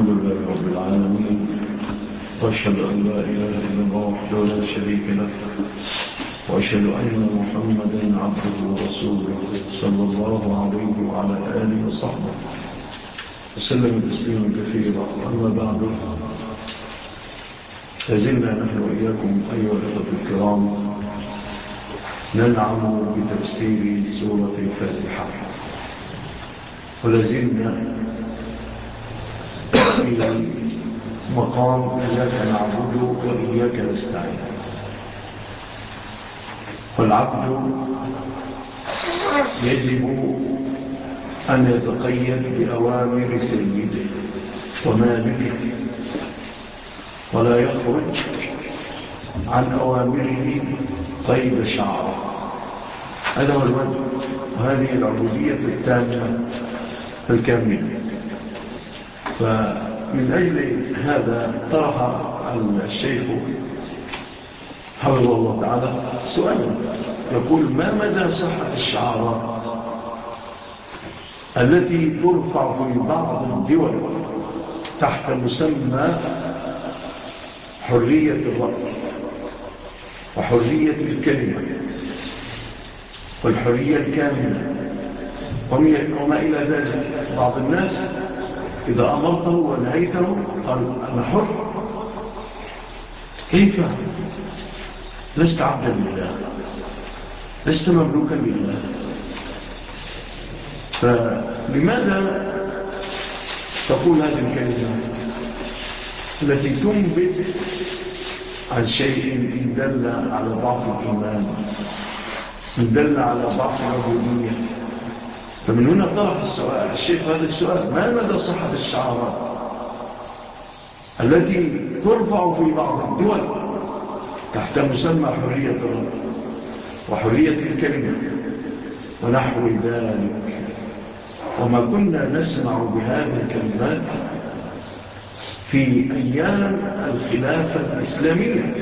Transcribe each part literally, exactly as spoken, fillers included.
الحمد لله رب العالمين، وأشهد أن لا إله إلا الله وحده لا شريك له، وأشهد أن محمدا عبده ورسوله صلى الله عليه وعلى آله وصحبه وسلم تسليما كثيرا. أما بعد، لازلنا نحن وإياكم أيها الأخوة الكرام ننعم بتفسير سورة الفاتحة، ولازلنا في مقام إياك نعبد وإياك نستعين. والعبد يجب أن يتقيد بأوامر سيده ومالكه، ولا يخرج عن أوامره قيد شعره. هذا هو الوجه، وهذه العبودية التامة الكاملة. فمن أجل هذا طرح الشيخ حفظه الله تعالى سؤالا يقول: ما مدى صحة الشعارات التي ترفع في بعض الدول تحت مسمى حرية الرأي وحرية الكلمة والحرية الكاملة وما إلى ذلك؟ بعض الناس إذا أمرته ونهيته قال: أنا حر. كيف؟ لست عبدا لله، لست مملوكا لله. فلماذا تقول هذه الكلمة التي تنبت عن شيء إن دل على ضعف الإيمان، إن دل على ضعف العبودية؟ فمن هنا طرح السؤال الشيخ هذا السؤال: ما مدى صحة الشعارات التي ترفع في بعض الدول تحت مسمى حرية الرأي وحرية الكلمة ونحو ذلك؟ وما كنا نسمع بهذه الكلمات في أيام الخلافة الإسلامية،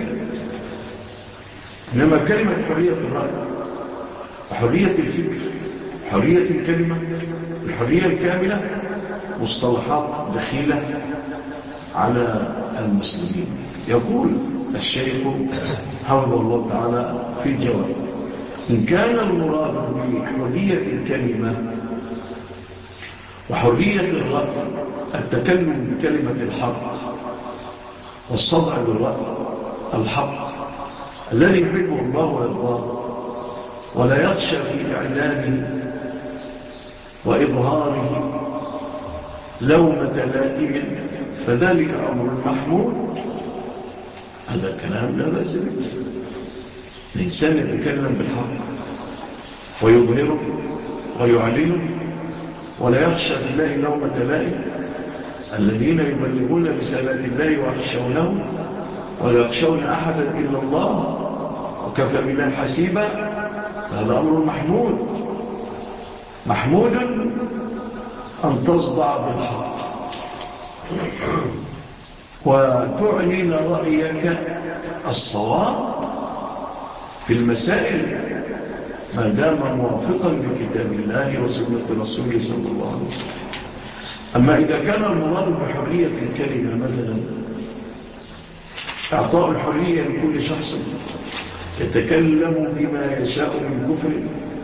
إنما كلمة حرية الرأي وحرية الفكر حرية الكلمة الحرية الكاملة مصطلحات دخيلة على المسلمين. يقول الشيخ حفظه الله تعالى في جواب: إن كان المراد بحرية الكلمة وحرية الرأي التكلم بكلمة الحق والصدع بالرأي الحق الذي يحبه الله ويرضاه ولا يخشى في إعلانه وإظهاره لومة لائم، فذلك أمر محمود. هذا كلام لا بأس به. الإنسان يتكلم بالحق ويظهره ويعلنه ولا يخشى بالله لومة لائم. الذين يبلغون رسالات الله ويخشونه ولا يخشون أحدا إلا الله وكفى بالله حسيبا. هذا أمر محمود. محمود أن تصدع بالحق وتعلن رأيك الصواب في المسائل ما دام موافقا لكتاب الله وسنة رسوله صلى الله عليه وسلم. أما إذا كان المراد بحرية الكلمة مثلا إعطاء الحرية لكل شخص يتكلم بما يشاء من كفر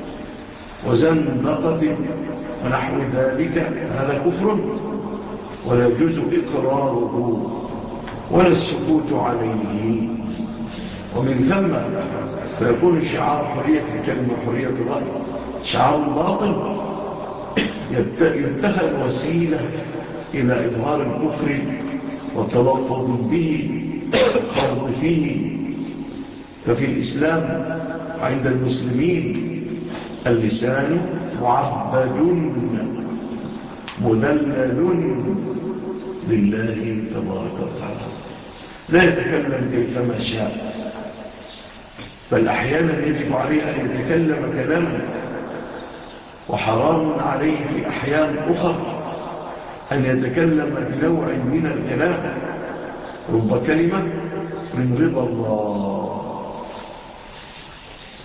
وزندقة ونحو ذلك، هذا كفر ولا يجوز إقراره ولا السكوت عليه. ومن ثم فيكون شعار حرية الكلمة وحرية الرأي شعار باطل يتخذ وسيلة إلى إظهار الكفر والتلفظ به خوض فيه. ففي الإسلام عند المسلمين اللسان معبد مذلل لله تبارك وتعالى، لا يتكلم كيفما شاء، بل أحيانا يجب عليه أن يتكلم كلاما، وحرام عليه في أحيان أخرى أن يتكلم بنوع من الكلام رب كلمة من رضا الله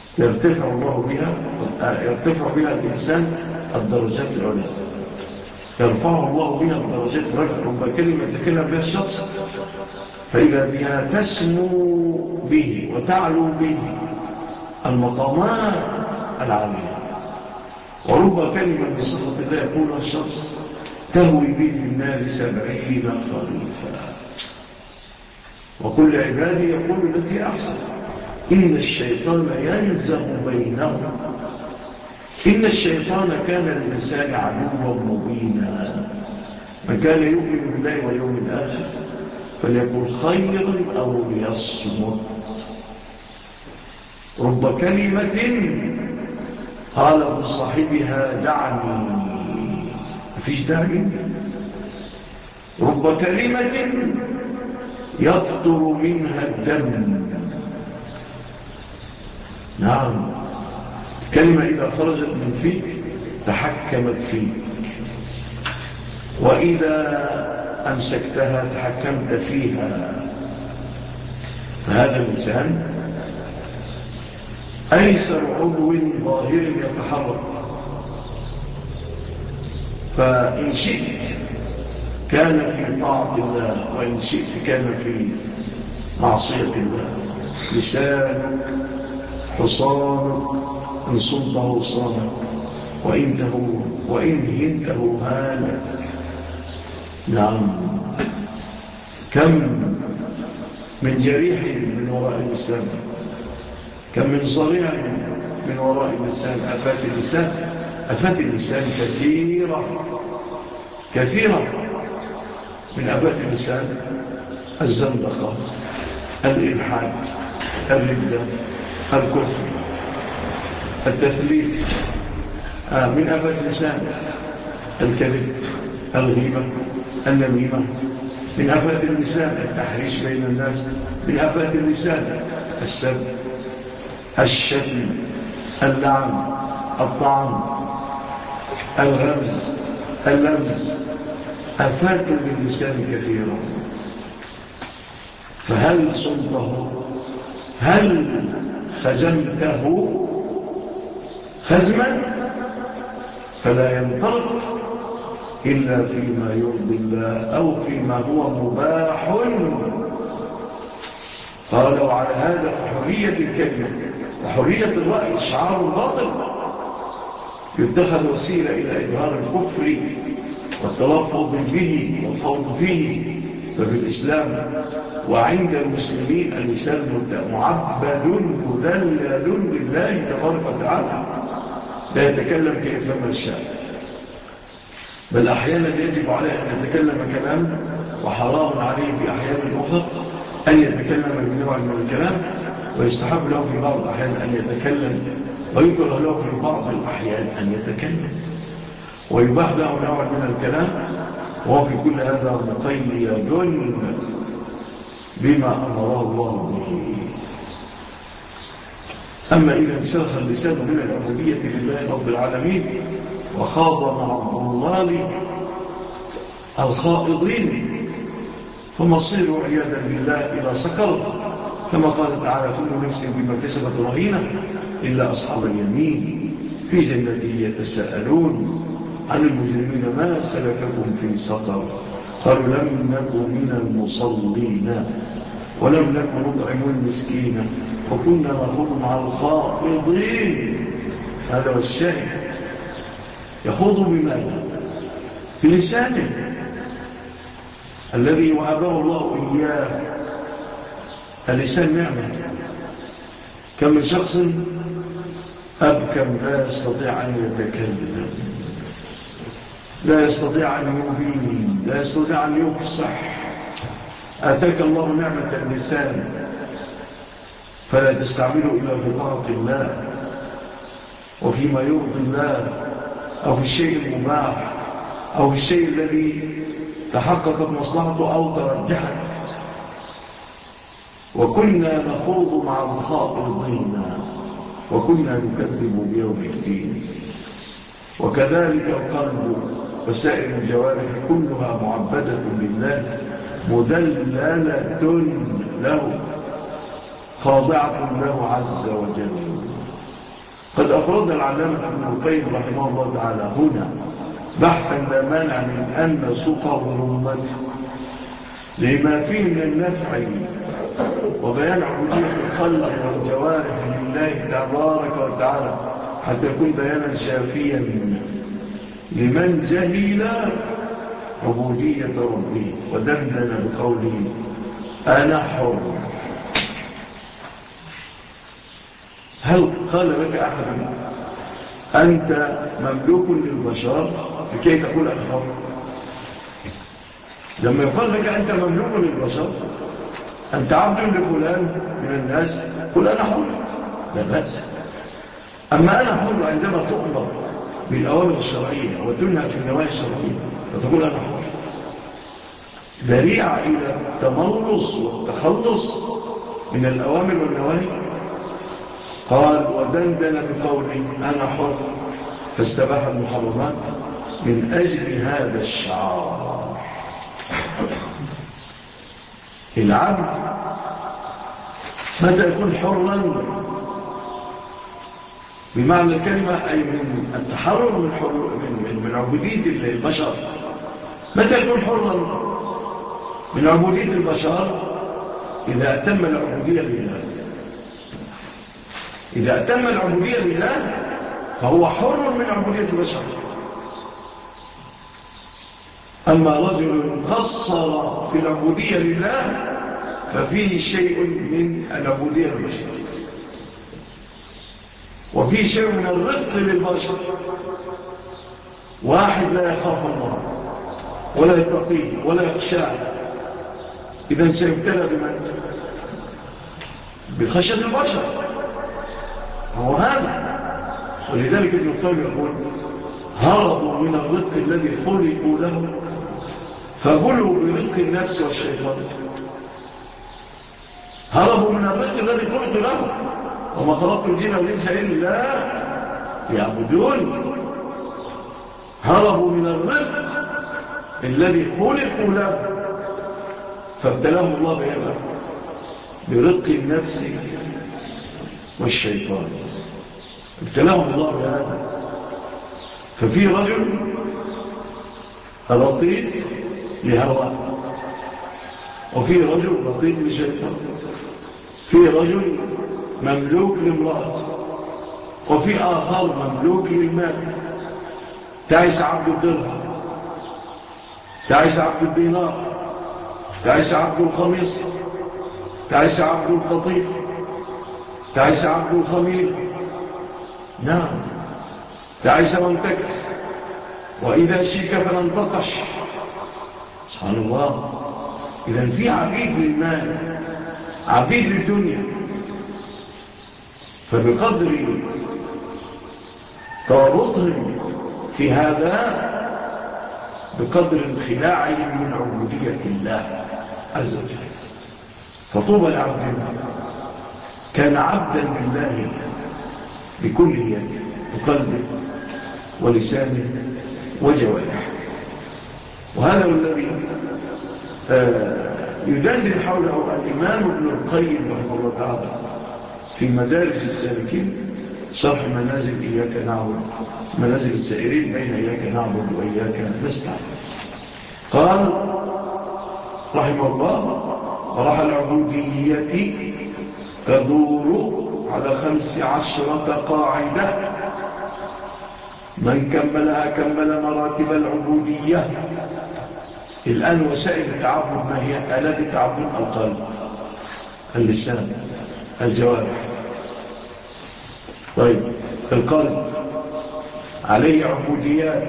يرتفع الله بها يرتفع بها الإنسان الدرجات العليا. يرفعه الله بها الدرجات رفع. رب كلمة تكلم بها الشخص فإذا بها تسمو به وتعلو به المقامات العالية. ورب كلمة بصفة الله يقولها الشخص تهوي به في النار سبعين خريفا. وكل عبادي يقول التي أحسن إن الشيطان ينزغ بينهم إن الشيطان كان للإنسان عدوا مبينا. من كان يؤمن بالله واليوم الآخر فليقل خيرا أو ليصمت. رب كلمة قال لصاحبها دعني مفيش داعي. رب كلمة يقطر منها الدم. نعم، كلمة إذا خرجت من فيك تحكمت فيك، وإذا أمسكتها تحكمت فيها. فهذا اللسان أيسر عضو ظاهر يتحرك، فإن شئت كان في طاعة الله وإن شئت كان في معصية الله. لسانك حصانك إن صنته صانك وإن هنته هانك. نعم، كم من جريح من وراء اللسان، كم من صريع من وراء اللسان. أفات اللسان أفات اللسان كثيرة كثيرة. من أفات اللسان الزندقة، الإلحاد، الردة، الكفر، التثليث. آه من أفات اللسان الكذب، الغيبة، النميمة. من أفات اللسان التحريش بين الناس. من أفات اللسان السب، الشتم، اللعن، الطعن، الغمز، اللمز. أفات للسان كثيرة. فهل صنته؟ هل خزمته خزما؟ فلا ينطلق إلا فيما يرضي الله أو فيما هو مباح. قال وعلى هذا حرية الكلمة وحرية الرأي شعار باطل يتخذ وسيلة إلى إظهار الكفر والتلفظ به والخوض فيه. ففي الإسلام وعند المسلمين اللسان معبد مذلل لله تبارك وتعالى، لا يتكلم كيفما شاء، بل أحيانا يجب عليه أن يتكلم كلام وحرام عليه في أحيان أخرى أن يتكلم بنوع من الكلام، ويستحب له في بعض الأحيان أن يتكلم، ويكره له في بعض الأحيان أن يتكلم، ويباح له نوع من الكلام، وهو في كل هذا مقيد بما أمره الله به. أما إذا انسلخ اللسان من العبودية لله رب العالمين وخاض مع الضلال الخائضين فمصير عياذا بالله إلى سكر، كما قال تعالى كل نفس بما كسبت رهينة إلا أصحاب اليمين في جنته يتساءلون عن المجرمين ما سلككم في سقر قالوا لم نكن من المصلين ولم نكن نطعم المسكين وكنا نخوض مع الخائضين. هذا هو الشاهد. يخوض بماذا؟ بلسانه الذي وهبه الله إياه. اللسان نعمة. كم من شخص أبكم لا يستطيع أن يتكلم، لا يستطيع أن يبين، لا يستطيع أن يفصح. آتاك الله نعمة اللسان فلا تستعمله إلا في طاعة الله وفيما يرضي الله، أو في الشيء المباح، أو في الشيء الذي تحققت مصلحته أو ترجحت. وكنا نخوض مع الخائضين وكنا نكذب بيوم الدين. وكذلك القلب وسائر الجوارح كلها معبدة لله مدللة له خاضعة له عز وجل. قد أفرد العلامة ابن القيم رحمه الله تعالى هنا بحثا لا مانع من أن نسوقه لأمته لما فيه من النفع وبيان عبودية القلب والجوارح لله تبارك وتعالى حتى يكون بيانا شافيا لمن جهل عبودية ربه ودندن بقوله أنا حر. هل قال لك أحد أنت مملوك للبشر لكي تقول أنا حر؟ لما يقول لك أنت مملوك للبشر أنت عبد لفلان من الناس قل أنا حر لا بأس. أما أنا حر عندما تؤمر بالأوامر الشرعية وتنهى في النواهي الشرعية فتقول أنا حر، ذريعة إلى التمرص والتخلص من الأوامر والنواهي. قال ودندن بقوله أنا حر فاستباح المحرمات من أجل هذا الشعار. العبد متى يكون حرا بمعنى الكلمة أي من التحرر من, من, من عبودية البشر. متى يكون حرا من عبودية البشر؟ إذا أتم العبودية لله. إذا أتم العبودية لله فهو حر من عبودية البشر. أما رجل قصر في العبودية لله ففيه شيء من العبودية للبشر وفيه شيء من الرفق للبشر. واحد لا يخاف الله ولا يتقيه ولا يخشاه إذن سيبتلى بمن؟ بخشية البشر. هو هذا. ولذلك ابن القيم يقول هربوا من الرفق الذي خلقوا له فبلوا برفق النفس والشيطان. هربوا من الرفق الذي خلقوا له وما خلقت الجن والإنس إلا يعبدون. هربوا من الرفق الذي خلقوا له فابتلاهم الله بهذا برق النفس والشيطان. ابتلاهم الله بهذا. ففي رجل رقيق لهوى وفي رجل رقيق لشيطان. في رجل مملوك لامرأة وفي آخر مملوك للمال. تعيس عبد الدرهم، تعيس عبد الدينار، تعيس عبد الخميس، تعيس عبد القطيف، تعيس عبد الخميل. نعم تعيس وانتكس وإذا شيك فلن تقش. سبحان الله. إذن في عبيد للمال عبيد للدنيا. فبقدر تورطهم في هذا بقدر انخلاعهم من عبودية الله عز وجل. فطوبى لعبد كان عبدا لله بكل يده بقلبه ولسانه وجوارحه. وهذا الذي يدندن حوله الإمام ابن القيم رحمه الله تعالى في مدارج السالكين شرح منازل إياك نعبد منازل السائرين بين إياك نعبد وإياك نستعين. قال رحمه الله وراح العبودية تدور على خمس عشرة قاعدة من كملها كمل مراتب العبودية. الآن وسائل التعبد ما هي؟ آلات التعبد القلب، اللسان، الجوارح. طيب القلب عليه عبوديات،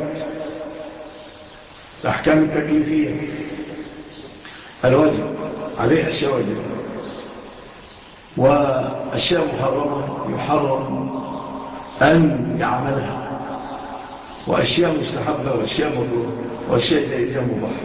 الأحكام التكليفية، الواجب عليه أشياء واجبة وأشياء محرمة يحرم أن يعملها، وأشياء مستحبة وأشياء مطلوبة وأشياء جائزة مباحة.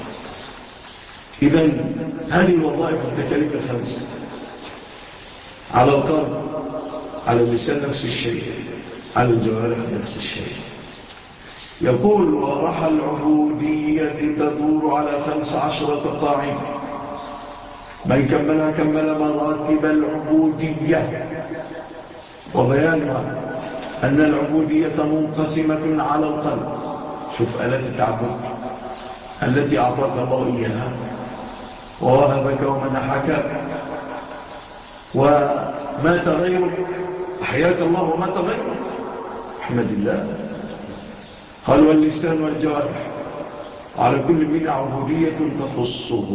إذن هذه الوظائف التكاليف الخمس على القلب، على اللسان نفس الشيء، على الجوارح نفس الشيء. يقول وراح العبودية تدور على خمس عشرة قاعدة من كملها كمل مراتب العبودية. وبيانها أن العبودية منقسمة على القلب شوف آلات التعبد التي أعطاك الله إياها ووهبك ومنحك، ومات غيرك أحياك الله ومات غيرك، احمد الله. قال واللسان والجوارح على كل من عبودية تخصه.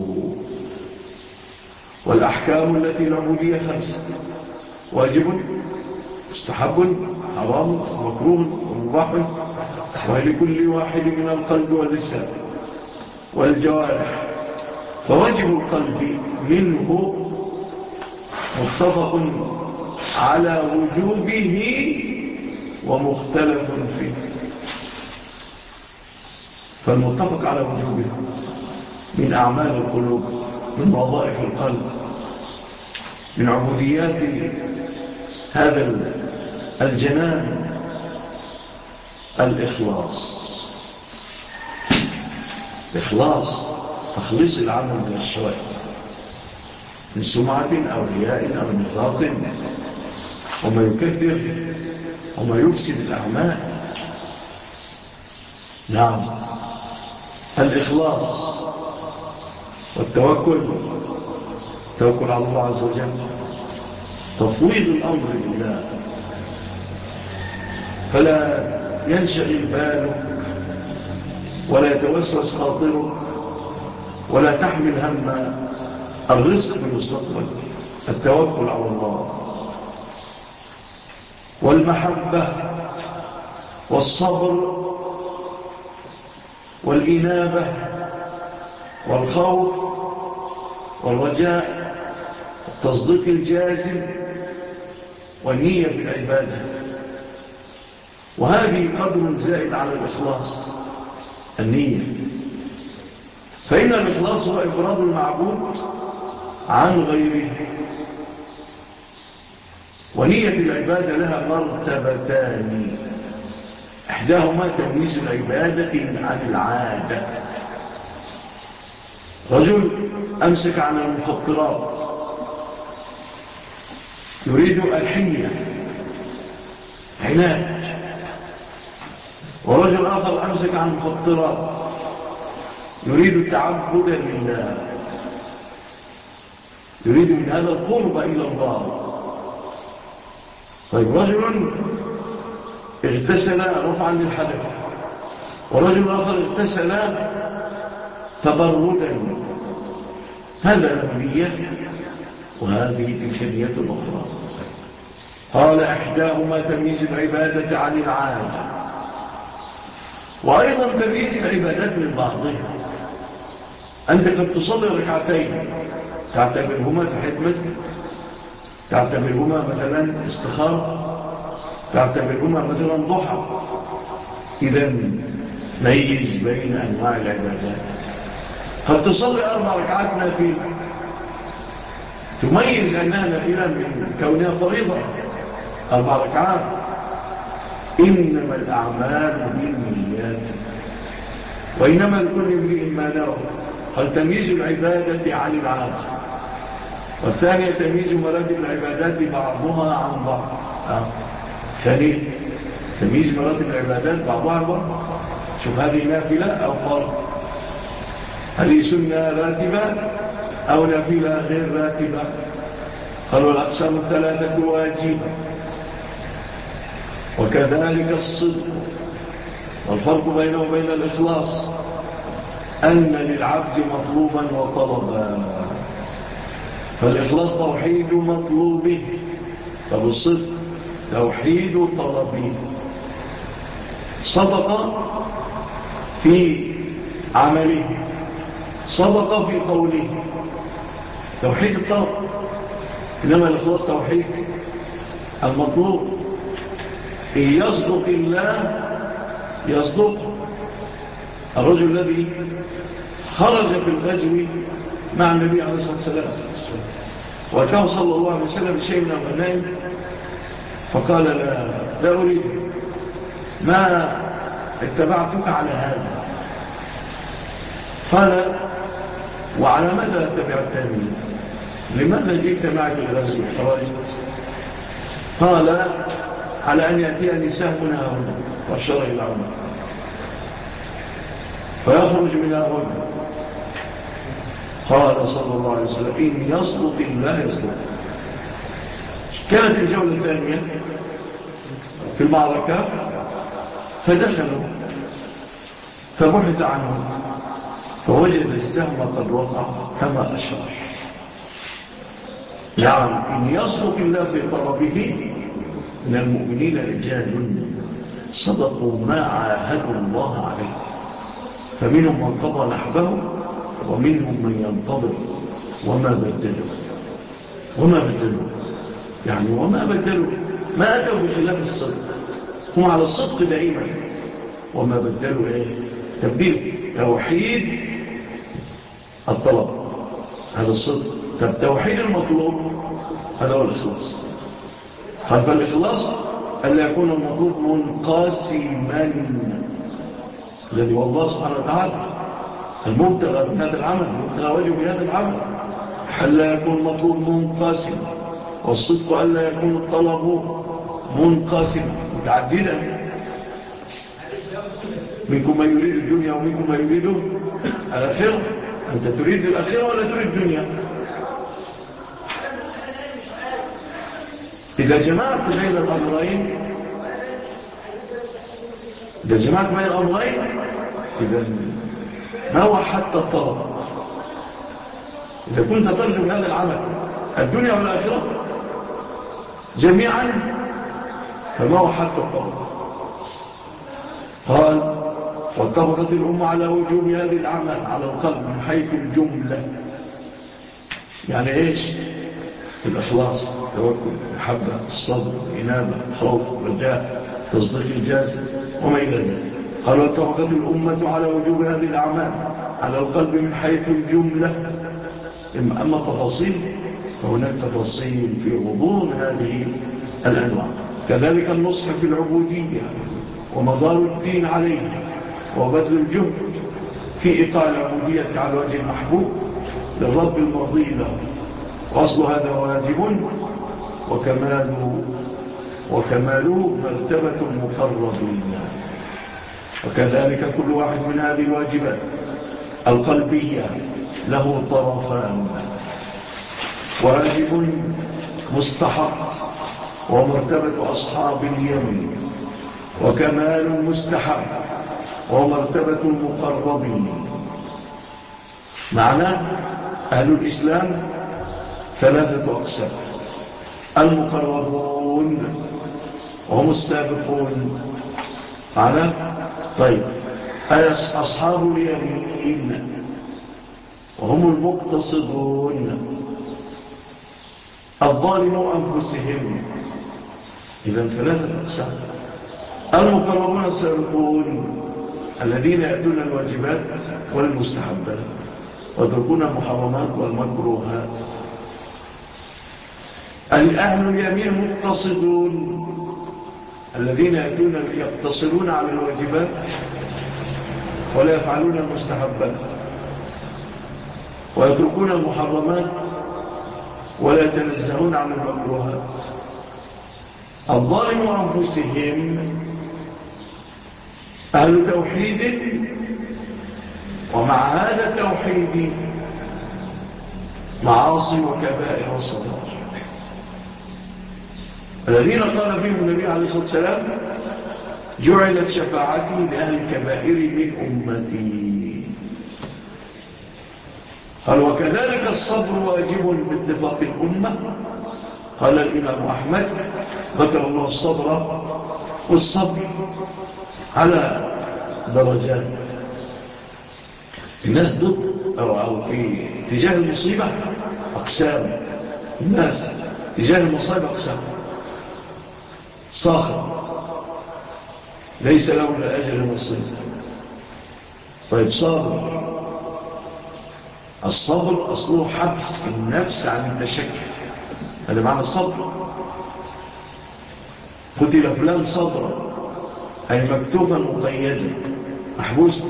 والأحكام التي العبودية خمسة: واجب، مستحب، حرام، مكروه، ومباح، ولكل واحد من القلب واللسان والجوارح. فواجب القلب منه متفق على وجوبه ومختلف فيه. فالمتفق على وجوبه من أعمال القلوب، من وظائف القلب، من عبوديات هذا الجنان الإخلاص. إخلاص تخليص العمل من الشوائب، من سمعة أو رياء أو نفاق، وما يكثر وما يفسد الأعمال. نعم، الإخلاص والتوكل، التوكل على الله عز وجل، تفويض الأمر لله، فلا ينشغل بالك ولا يتوسوس خاطرك ولا تحمل هم الرزق في المستقبل. التوكل على الله، والمحبة والصبر والإنابة والخوف والرجاء، التصديق الجازم، والنية بالعبادة. وهذه قدر زائد على الإخلاص، النية. فإن الإخلاص هو إفراد المعبود عن غيره. ونية العبادة لها مرتبتان: إحداهما تمييز العبادة عن العادة. رجل أمسك عن المفطرات يريد الحنية، عناد. ورجل آخر أمسك عن المفطرات يريد التعبد لله، يريد من هذا القرب إلى الله. طيب، رجل اغتسل رفعا للحدث، ورجل آخر اغتسل تبردا، هذا له نية وهذه تلك نية أخرى. قال إحداهما تمييز العبادة عن العادة، وأيضا تمييز العبادات من بعضها. أنت قد تصلي ركعتين تعتبرهما تحية مسجد، تعتبرهما مثلا استخارة، تعتبرهما مثلا ضحى. إذن ميز بين أنواع العبادات. قد تصلي أربع ركعات نافلة، تميز أنها نافلة من كونها فريضة، أربع ركعات. إنما الأعمال بالنيات وإنما لكل امرئ ما نوى. قال تمييز العبادة عن العادة. والثانية تمييز مراتب العبادات بعضها عن بعض. آه. ثانية تمييز مراتب العبادات بعضها عن بعض. شوف، هذه نافلة أو فرض، هذه سنة راتبة أو نافلة غير راتبة. قالوا الأقسام الثلاثة واجبة. وكذلك الصدق. والفرق بينه وبين الإخلاص أن للعبد مطلوبا وطلبا. فالإخلاص توحيد مطلوبه، فالصدق توحيد طلبه. صدق في عمله، صدق في قوله، توحيد الطلب. إنما الإخلاص توحيد المطلوب. إن يصدق الله يصدق. الرجل الذي خرج في الغزو مع النبي عليه الصلاة والسلام وكان صلى الله عليه وسلم بشيء من الغنائم، فقال لا, لا أريد، ما اتبعتك على هذا. قال وعلى ماذا اتبعتني؟ لماذا جئت معي في الغزو خرجت؟ قال على أن يأتيني سهمنا هنا، وأشار إلى عمر. فيخرج منها وجه. قال صلى الله عليه وسلم إن يصدق الله يصدق. كانت الجولة الثانية في المعركة فدخلوا فبحث عنه فوجد السهم قد وقع كما أشار. يعني إن يصدق الله في طلبه من المؤمنين رجال صدقوا ما عاهدوا الله عليه، فمنهم من قضى نحبه ومنهم من ينتظر وما بدلوا وما بدلوا يعني وما بدلوا ما أتوا بخلاف الصدق، هم على الصدق دائما وما بدلوا إيه تبديل توحيد الطلب هذا الصدق. فالتوحيد المطلوب هذا هو الإخلاص. فالإخلاص ألا يكون المطلوب منقاسما الذي هو الله سبحانه وتعالى المبتغى من هذا العمل المبتغى وجه بهذا العمل ألا يكون المطلوب منقاسما، والصدق ألا يكون الطلب منقاسما متعددا. منكم من يريد الدنيا ومنكم من يريد الآخرة. أنت تريد الآخرة ولا تريد الدنيا؟ إذا جمعت بين الأمرين إذا جمعت بين الأمرين إذا ما هو حتى الطلب؟ إذا كنت ترجو هذا العمل الدنيا والآخرة جميعا فما هو حتى الطلب؟ قال واتفقت الأمة على وجوب هذه الأعمال على القلب من حيث الجملة. يعني إيش؟ الإخلاص، التوكل، المحبة، الصبر، الإنابة، الخوف، الرجاء، تصديق الجازم وما إلى ذلك. قال واتفقت الأمة على وجوب هذه الأعمال على القلب من حيث الجملة. أما التفاصيل فهناك تفاصيل في غضون هذه الأنواع. كذلك النصح في العبودية ومدار الدين عليه وبذل الجهد في إيقاع العبودية على وجه المحبوب للرب المرضي له. وأصل هذا واجب وكمال وكماله مرتبة المقربين. وكذلك كل واحد من هذه الواجبات القلبية له طرفان: واجب مستحق ومرتبة أصحاب اليمين، وكمال مستحب ومرتبة المقربين. معنى أهل الإسلام ثلاثة أقسام: المقربون وهم السابقون. معنى طيب أي أصحاب اليمين وهم المقتصدون. الظالموا أنفسهم. إذن ثلاثة أقسام: المقربون السابقون الذين يأتون الواجبات والمستحبات ويتركون المحرمات والمكروهات. الأهل اليمين مقتصدون الذين يأتون يقتصرون على الواجبات ولا يفعلون المستحبات ويتركون المحرمات ولا يتنزهون عن المكروهات. الظالم أنفسهم أهل توحيد ومع هذا التوحيد معاصي وكبائر وصغائر، الذين قال فيهم النبي عليه الصلاة والسلام جعلت شفاعتي لأهل الكبائر من أمتي. قال وكذلك الصبر واجب باتفاق الأمة. قال الإمام أحمد ذكر الله الصبر والصبر على درجات. الناس ضد أو, أو في تجاه المصيبة أقسام. الناس تجاه المصيبة أقسام: صاخر ليس له لا أجل مصيبة. طيب صابر، الصبر أصله حبس النفس عن التشكل، هذا معنى الصبر. قتل فلان صبرا أي مكتوبا مقيدا محبوسا.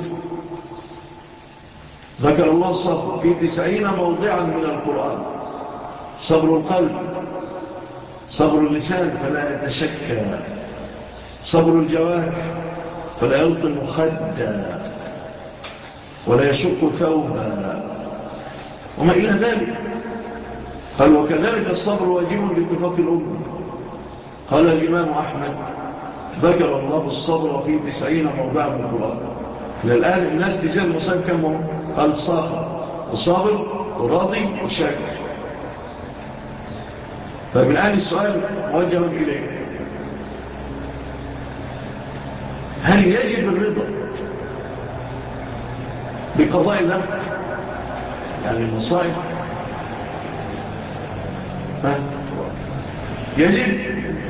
ذكر الله الصبر في تسعين موضعا من القرآن: صبر القلب، صبر اللسان فلا يتشكى، صبر الجوارح فلا يلطم خدا، ولا يشق ثوبا وما إلى ذلك. قال وكذلك الصبر واجب باتفاق الأمة. قال الإمام أحمد ذكر الله الصبر في تسعين موضع من القرآن. الآن الناس تجاه المصائب كم هم؟ قال الصابر والصابر وراضي وشاكر. طيب الآن السؤال موجه إليه، هل يجب الرضا بقضاء الله؟ يعني المصائب ها؟ يجب؟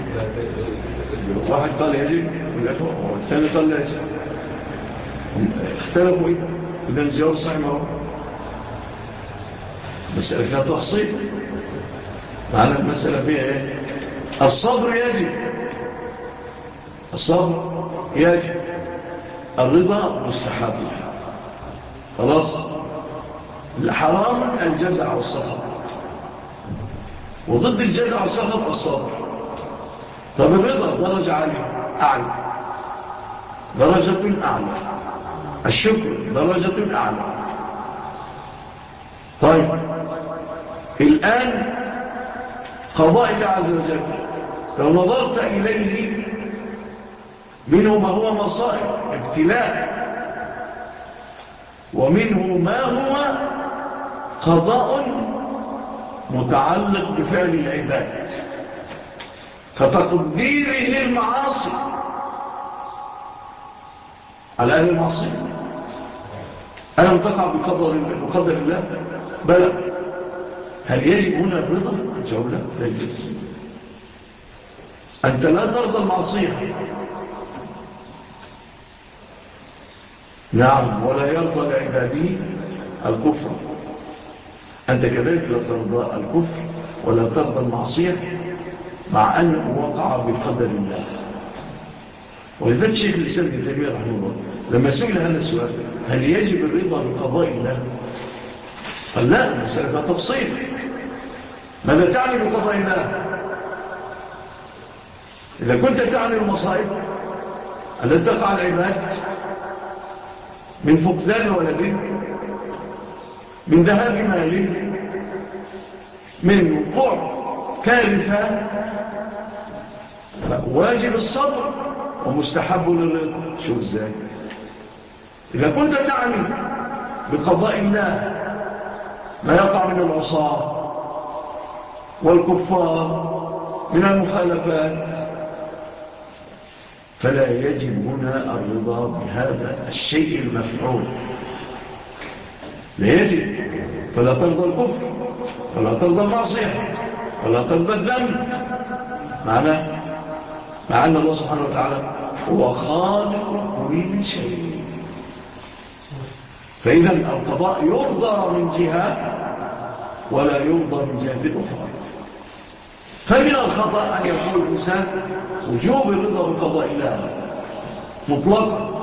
واحد قال يجب والثاني قال لا يجب. اختلفوا إذا إذا الجواب صحيح ما هو مسألة فيها تفصيل. معنى المسألة فيها إيه؟ الصبر يجب، الصبر يجب، الرضا مستحب. خلاص. الحرام الجزع والسخط، وضد الجزع والسخط الصبر. طب الرضا درجة عالية أعلى، درجة أعلى. الشكر درجة أعلى. طيب الآن قضاء الله عز وجل لو نظرت إليه منه ما هو مصائب ابتلاء، ومنه ما هو قضاء متعلق بفعل العباد كتقديره المعاصي على أهل المعصية. ألم تقع بقدر الله؟ بلى. هل يجب هنا الرضا؟ الجواب لا، لا يجب. أنت لا ترضى المعصية، نعم، ولا يرضى لعباده الكفر. أنت كذلك لا ترضى الكفر ولا ترضى المعصية مع أنه وقع بقدر الله. ولذلك شيخ الإسلام ابن تيمية رحمه الله لما سئل هذا السؤال هل يجب الرضا بقضاء الله؟ قال لا، مسألة تفصيل. ماذا تعني بقضاء الله؟ إذا كنت تعني المصائب التي تقع العباد من فقدان ولد، من ذهاب مال، من وقوع كارثة، واجب الصبر ومستحب للرضا. شوف ازاي. إذا كنت تعني بقضاء الله ما يقع من العصاة والكفار من المخالفات فلا يجب هنا الرضا بهذا الشيء المفعول. لا يجب. فلا ترضى الكفر ولا ترضى المعصية ولا ترضى الذنب، معناه مع أن الله سبحانه وتعالى هو خالق كل شيء. فإذا القضاء يرضى من جهة ولا يرضى من جهة أخرى. فمن الخطأ أن يقول الإنسان وجوب الرضا بقضاء الله مطلقا.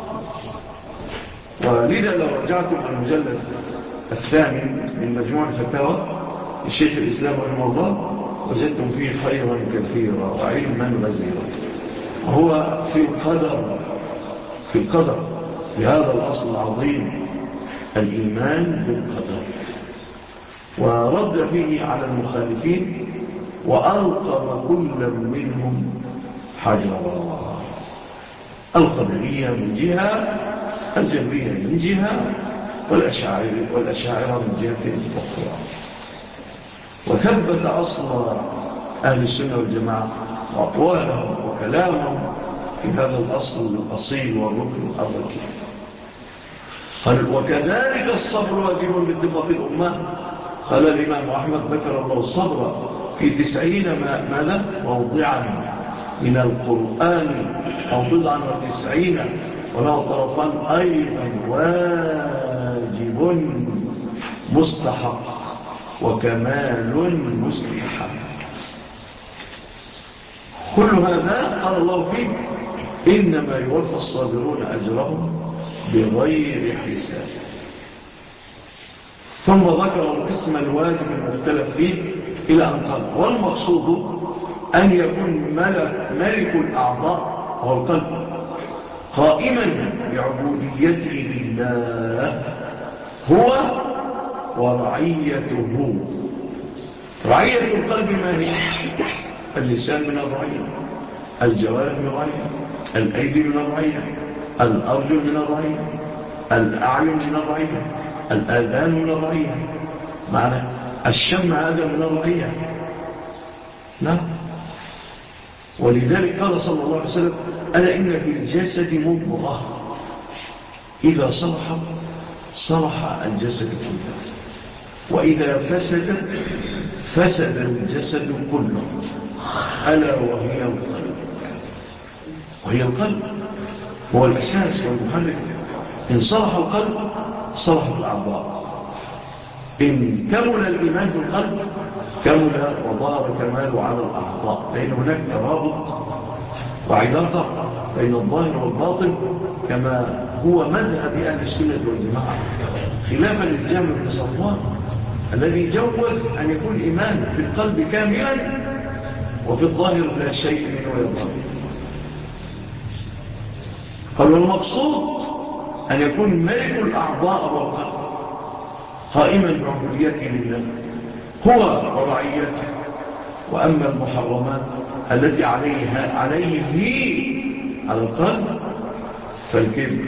ولذا لو رجعتم المجلد الثامن من مجموع الفتاوى الشيخ الإسلام رحمه الله وجدتم فيه خيرا كثيرا وعلما غزيرا. وهو في القدر في القدر بهذا الأصل العظيم الإيمان بالقدر، ورد فيه على المخالفين وألقم كل منهم حجرا. القدرية من جهة، الجبرية من جهة، والأشاعرة من جهة أخرى. وثبت أصل أهل السنة والجماعة وأقوالهم وكلامهم في هذا الأصل الأصيل والركن الركين. قال وكذلك الصبر واجب باتفاق الأمة. قال الإمام أحمد ذكر الله الصبر في تسعين ماذا موضعا من القرآن أو بضعا وتسعين، وله طرفان أيضا واجب مستحق وكمال مستحب. كل هذا قال الله فيه إنما يوفى الصابرون أجرهم بغير حساب. ثم ذكر القسم الواجب المختلف فيه إلى أن قال والمقصود أن يكون ملك, ملك الأعضاء هو القلب قائما بعبوديته لله هو ورعيته. رعية القلب ما هي؟ اللسان من الرعية، الجوارح من الرعية، الأيدي من الرعية، الأرجل من الرعية، الأعين من الرعية، الآذان من الرعية، معنى الشم هذا من الرعية. لا، ولذلك قال صلى الله عليه وسلم: ألا إن في الجسد مضغة إذا صلح صلح الجسد كله، وإذا فسد فسد الجسد كله، ألا وهي القلب. وهي القلب هو الأساس والمحرك. إن صلح القلب صلحت الأعضاء. إن كمل الإيمان في القلب كمل وظهر كماله على الأعضاء، لأن هناك ترابط وعلاقة بين الظاهر والباطن كما هو مذهب أهل السنة والجماعة، خلافا للجامع بن صفوان الذي جوز أن يكون الإيمان في القلب كاملا وفي الظاهر لا شيء منه يظهر. قالوا المقصود أن يكون ملك الأعضاء والقلب قائما بعبوديته لله هو ورعيته. وأما المحرمات التي عليها عليه على القلب فالكبر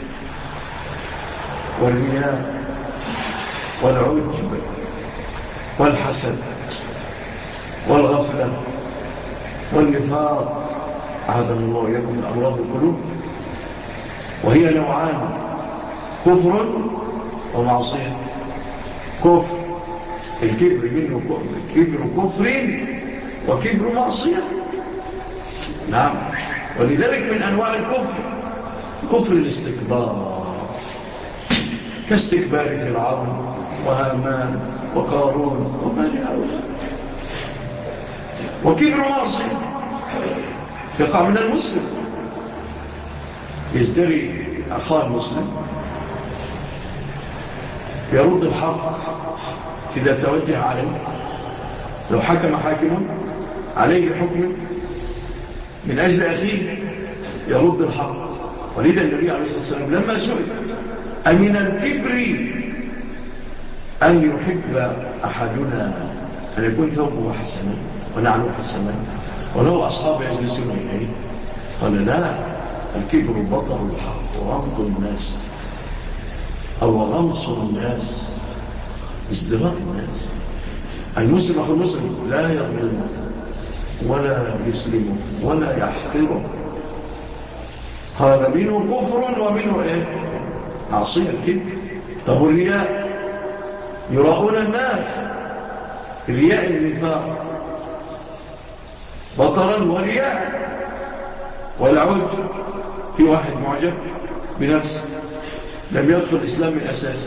والرياء والعجب والحسد والغفلة والنفاق، أعاذنا الله وإياكم من أمراض القلوب. وهي نوعان: كفر ومعصية. كفر الكبر منه كبر كفر وكبر معصية. نعم، ولذلك من أنواع الكفر كفر الاستكبار، كاستكبار فرعون وهامان وقارون وما لهؤلاء. وكبر معصية يقع من المسلم، يزدري أخاه المسلم، يرد الحق إذا توجه عليه. لو حكم حاكم عليه حكم من أجل أخيه يرد الحق. ولذا النبي عليه الصلاة والسلام لما سئل أمن الكبر أن يحب أحدنا أن يكون ثوبه حسنا ونعله حسنا ولو أصحاب يجلسون إليه، قال لا، الكبر بطر الحق ورمض الناس أو غمص الناس، ازدراء الناس. المسلم أخو المسلم لا يظلمه ولا يسلمه ولا يحقره. قال منه كفر ومنه إيه؟ معصية الكبر. طب الرياء يراؤون الناس، الرياء النفاق بطرا ورياء. والعود في واحد معجب بنفسه لم يدخل الإسلام من أساسه،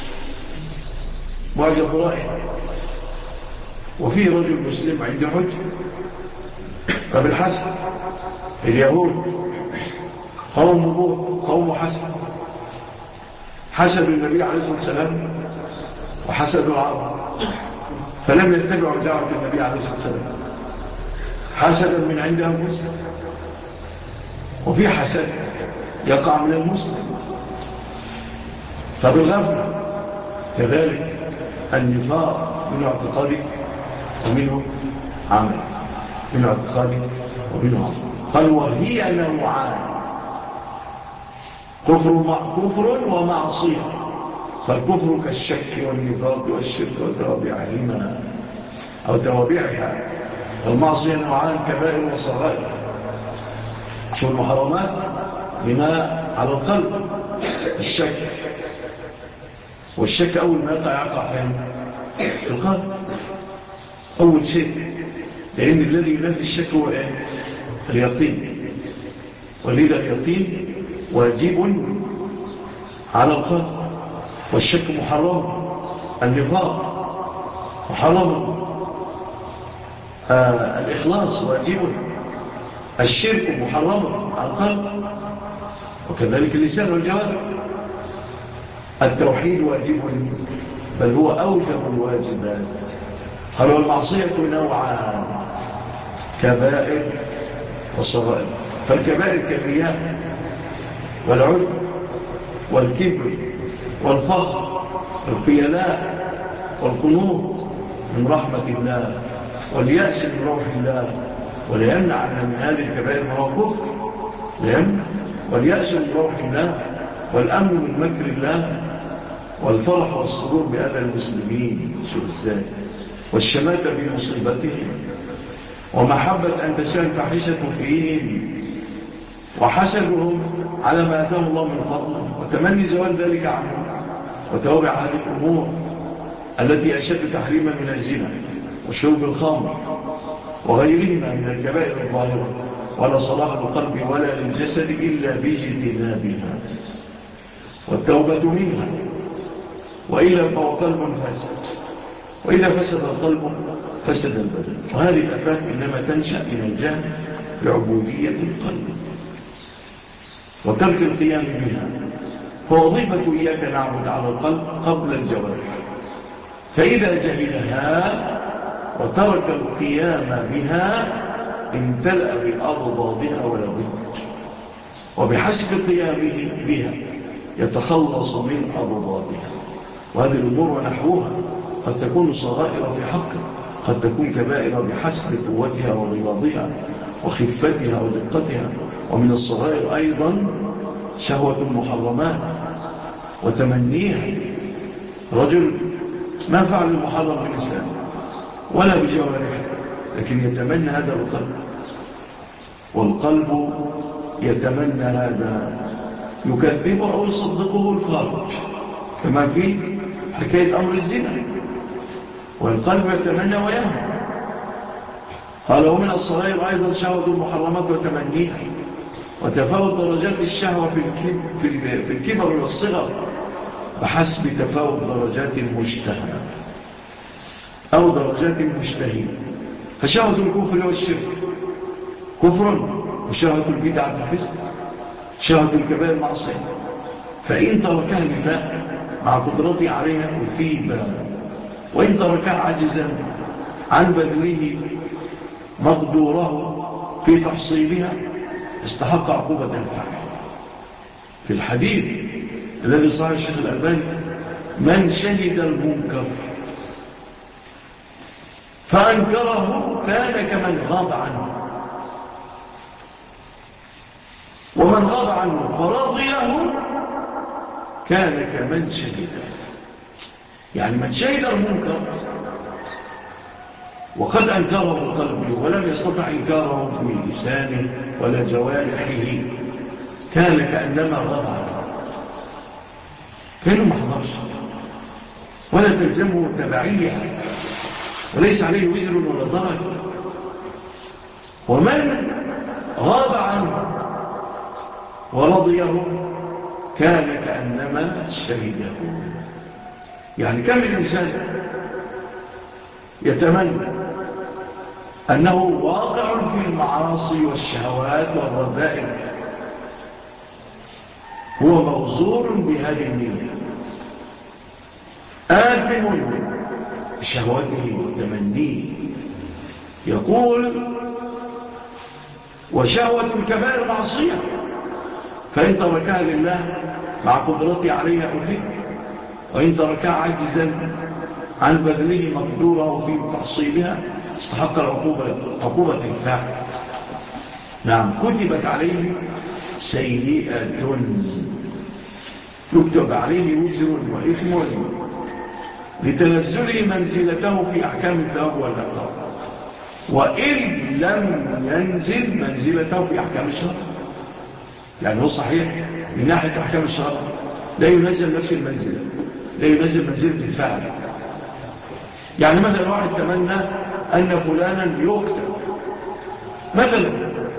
معجب برأيه، وفي رجل مسلم عنده حج. فبالحسن اليهود قوم بوط قوم حسن، حسدوا النبي عليه الصلاة والسلام وحسدوا العرب فلم يتبعوا دعوة النبي عليه الصلاة والسلام، حسدا من عند أنفسهم. وفي حسد يقع من المسلم. فبالغفلة كذلك النفاق من اعتقادك ومنه عمل، من اعتقادك ومنه عمل. قال وهي نوعان: كفر, كفر ومعصية. فالكفر كالشك والنفاق والشرك وتوابعهما أو توابعها. والمعصية نوعان: كبائر وصغائر. شو المحرمات؟ بناء على القلب الشك، والشك أول ما يقع يقع في القلب أول شيء، لأن الذي ينافي الشك هو إيه؟ اليقين. ولذا اليقين واجب على القلب، والشك محرم، النفاق محرم، آه الإخلاص واجب، الشرك محرم على القلب، وكذلك اللسان والجوارح. التوحيد واجب، بل هو أوجب الواجبات. قالوا المعصية نوعان: كبائر وصغائر. فالكبائر كالرياء والعجب والكبر والفخر والخيلاء والقنوط من رحمة الله واليأس من روح الله. ولا يمنع أن من هذه الكبائر ما هو كفر، لا يمنع. واليأس من روح الله والأمن من مكر الله والفرح والسرور بأذى المسلمين والشماتة بمصيبتهم ومحبة أن تشاء الفاحشة فيهم وحسدهم على ما أتاه الله من فضله وتمني زوال ذلك عنه وتوابع هذه الأمور التي أشد تحريما من الزنا وشرب الخمر وغيرهما من الكبائر الظاهرة. ولا صلاح القلب ولا للجسد إلا باجتنابها والتوبة منها، وإلا فهو قلب فاسد، وإذا فسد القلب فسد البدن. وهذه الأفات إنما تنشأ من الجهل بعبودية القلب وترك القيام بها. فوظيفة إياك نعبد على القلب قبل الجوارح، فإذا جهلها وترك القيام بها امتلأ بأضضادها ولا بد، وبحسب قيامه بها يتخلص من أضضادها. وهذه الأمور ونحوها قد تكون صغائر في حقه، قد تكون كبائر بحسب قوتها وغلاظها وخفتها ودقتها. ومن الصغائر أيضا شهوة المحرمات وتمنيها. رجل ما فعل المحرم بالإسلام ولا بجوارحه، لكن يتمنى هذا القلب، والقلب يتمنى هذا، يكذبه أو يصدقه الخارج، كما في حكاية أمر الزنا. والقلب يتمنى ويهوى. قال ومن الصغائر أيضا شهوة المحرمات وتمنيها وتفاوت درجات الشهوة في الكبر والصغر بحسب تفاوت درجات المشتهى أو درجات المشتهي. فشهوة الكفر والشرك كفر، وشهوة البدعة فسق، شهوة الكبائر معصية. فإن تركها لله مع قدرته عليها أثيبا، وإن تركها عجزا عن بذله مقدوره في تحصيلها استحق عقوبة الفعل. في الحديث الذي صحيح الشيخ الألباني من شهد المنكر فأنكره كان كمن غاب عنه، ومن غاب عنه فرضيه كان كمن شهده. يعني من شهد المنكر وقد أنكره قلبه ولم يستطع إنكاره بلسانه ولا جوارحه كان كأنما غاب عنه، كانوا محضرش ولا تلزمه تبعية وليس عليه وزر ولا ضرر. ومن غاب عنه ورضيه كان كأنما شهده. يعني كم الإنسان يتمنى أنه واقع في المعاصي والشهوات والرذائل، هو موزور بهذه النية، آثم بشهوته وتمنيه. يقول وشهوة الكبائر معصية، فإن تركها لله مع قدرته عليها أثيب، وإن تركها عاجزا عن بذله مقدوره في تحصيلها استحق العقوبة عقوبة الفاعل. نعم، كتبت عليه سيئة يكتب عليه وزر وإثم لتنزله منزلته في أحكام الثواب والعقاب، وإن لم ينزل منزلته في أحكام الشرع. يعني هو صحيح من ناحية أحكام الشرع لا ينزل نفس المنزلة، لا ينزل منزلة الفاعل. يعني مثلا واحد تمنى أن فلانا يقتل مثلا،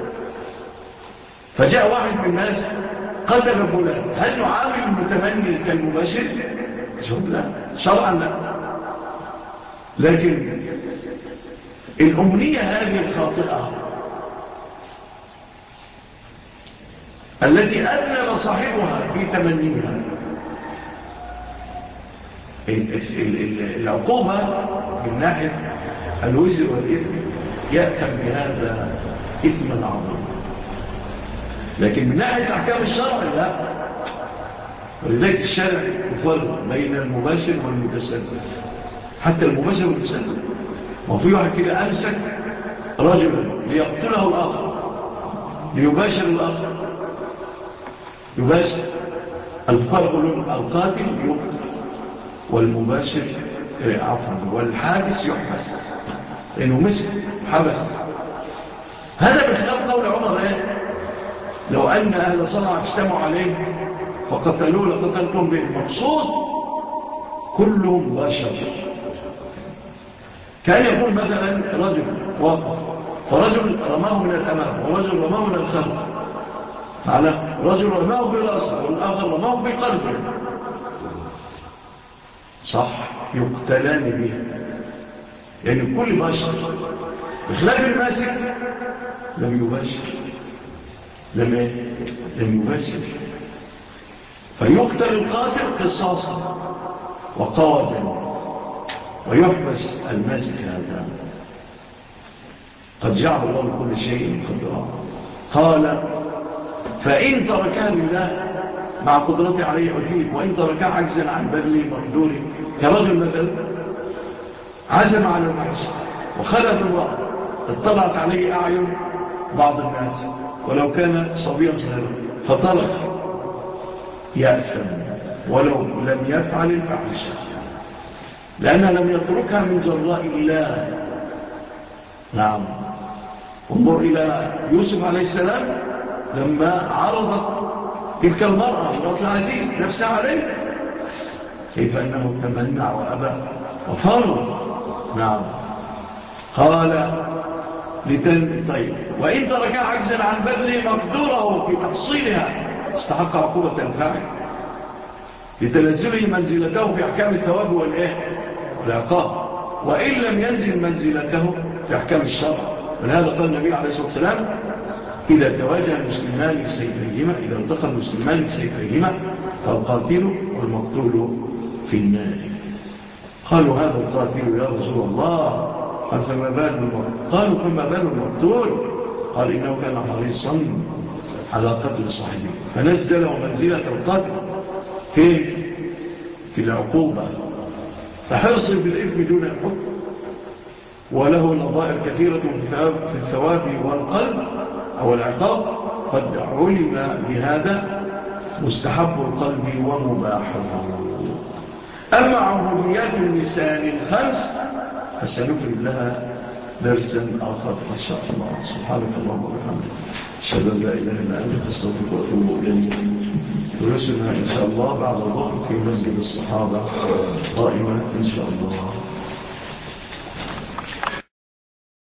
فجاء واحد من الناس قتل فلان، هل نعامل المتمني كالمباشر؟ لا، شرعا لا. لكن الأمنية هذه الخاطئة التي أذنب صاحبها في تمنيها، العقوبة من ناحية الوزر والإثم يأتم بهذا إثما عظيما. لكن من ناحية أحكام الشرع لا. ولذلك الشرع يفرق بين المباشر والمتسبب. حتى المباشر والمتسبب، وفي واحد كده أمسك رجلا ليقتله الآخر، ليباشر الآخر، يباشر. الفقهاء يقولون القاتل يقتل والمباشر عفوا والحادث يحبس، لأنه مسك حبس. هذا بخلاف قول عمر ايه؟ لو أن أهل صنعاء اجتمعوا عليه فقتلوه لقتلتم به. المقصود كلهم بشر. كان يقول مثلا رجل واقف، فرجل رماه من الأمام ورجل رماه من الخلف، على رجل رماه برأسه والآخر رماه بقلبه، صح، يقتلان به. يعني كل بشر. بخلاف الماسك لم يباشر، لم ايه؟ لم يباشر، فيقتل القاتل قصاصا وقودا ويحبس الماسك هذا. قد جعل الله لكل شيء قدرا. قال فإن تركها لله مع قدرته عليه أثيب، وإن تركها عجزا عن بذل مقدوره. كرجل مثلا عزم على الفحش وخلف الله، اطلعت عليه أعين بعض الناس ولو كان صبيا صغيرا، فترك يأثم ولو لم يفعل الفحش، لأنه لم يتركها من جراء الله. نعم. انظر إلى يوسف عليه السلام لما عرضت تلك المرأة مرأة العزيز نفسها عليه، كيف أنه تمنع وأبى وفر. نعم. قال لتن طيب وإن ترك عجزا عن بذل مقدوره في تحصيلها استحق عقوبة الفاعل لتنزله منزلته في أحكام الثواب والإيه والعقاب، وإن لم ينزل منزلته في أحكام الشرع. ولهذا قال النبي عليه الصلاة والسلام إذا تواجه المسلمان بسيفيهما، إذا التقى المسلمان بسيفيهما فالقاتل والمقتول في النار. قالوا هذا القاتل يا رسول الله، قال فما بال المقتول؟ قالوا فما بال المقتول؟ قال إنه كان حريصا على قتل صاحبه فنزله منزلة القتل في في العقوبة، فحرص بالإثم دون الحكم، وله نظائر كثيرة في الثواب والقلب أو العقاب. قد علم بهذا مستحب القلب ومباحه. أما عبوديات النساء الخمس فسنكرر لها درسا آخر إن شاء الله. سبحانك اللهم وبحمدك أشهد أن لا إله إلا أنت أستغفرك وأتوب إليك. ورسلنا إن شاء الله بعد الظهر في مسجد الصحابة قائمة إن شاء الله.